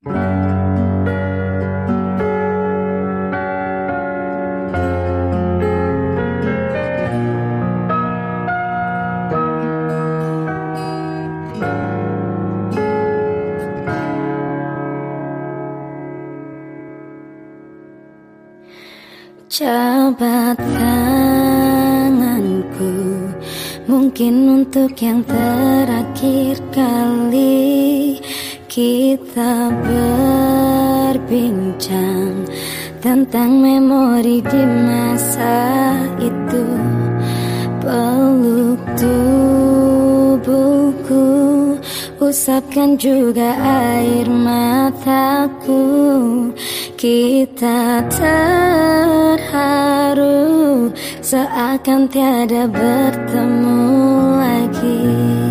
Jabat tanganku, mungkin untuk yang terakhir kali kita berbincang tentang memori di masa itu. Peluk tubuhku, usapkan juga air mataku. Kita terharu seakan tiada bertemu lagi.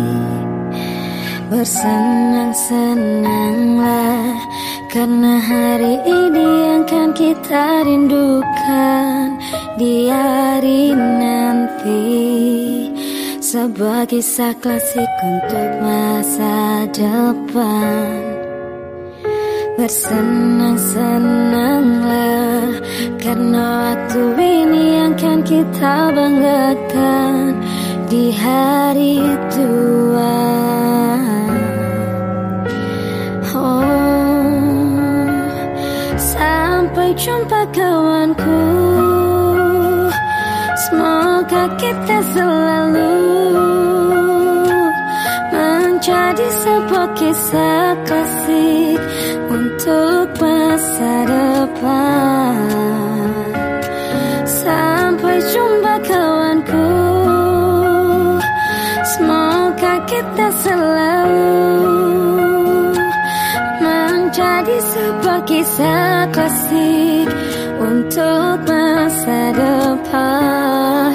Bersenang-senanglah karena hari ini yang kan kita rindukan di hari nanti. Sebuah kisah klasik untuk masa depan. Bersenang-senanglah karena waktu ini yang kan kita banggakan di hari tua. Oh, sampai jumpa kawanku, semoga kita selalu menjadi sebuah kisah klasik untuk masa depan. Sampai jumpa kawanku, semoga kita selalu menjadi sebuah kisah klasik untuk masa depan.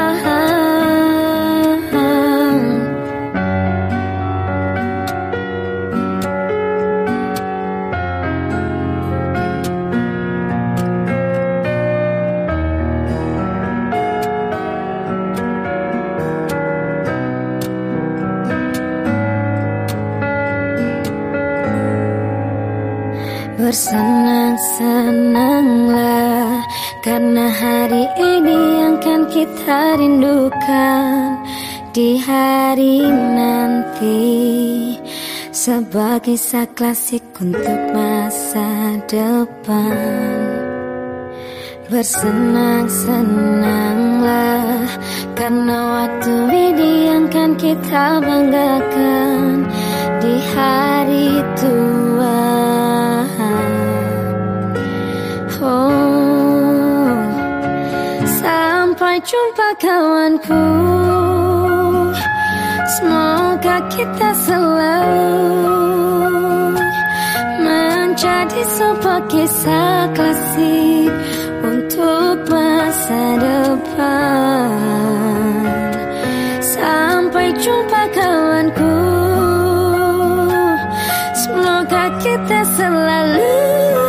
Bersenang-senanglah karena hari ini yang kan kita rindukan di hari nanti. Sebuah kisah klasik untuk masa depan. Bersenang-senanglah karena waktu ini yang kan kita banggakan di hari tua. Oh, sampai jumpa kawanku, semoga kita selalu menjadi sebuah kisah klasik untuk masa depan. Sampai jumpa kawanku, semoga kita selalu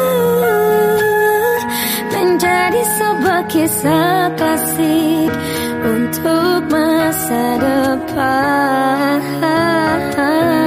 menjadi sebuah kisah klasik untuk masa depan.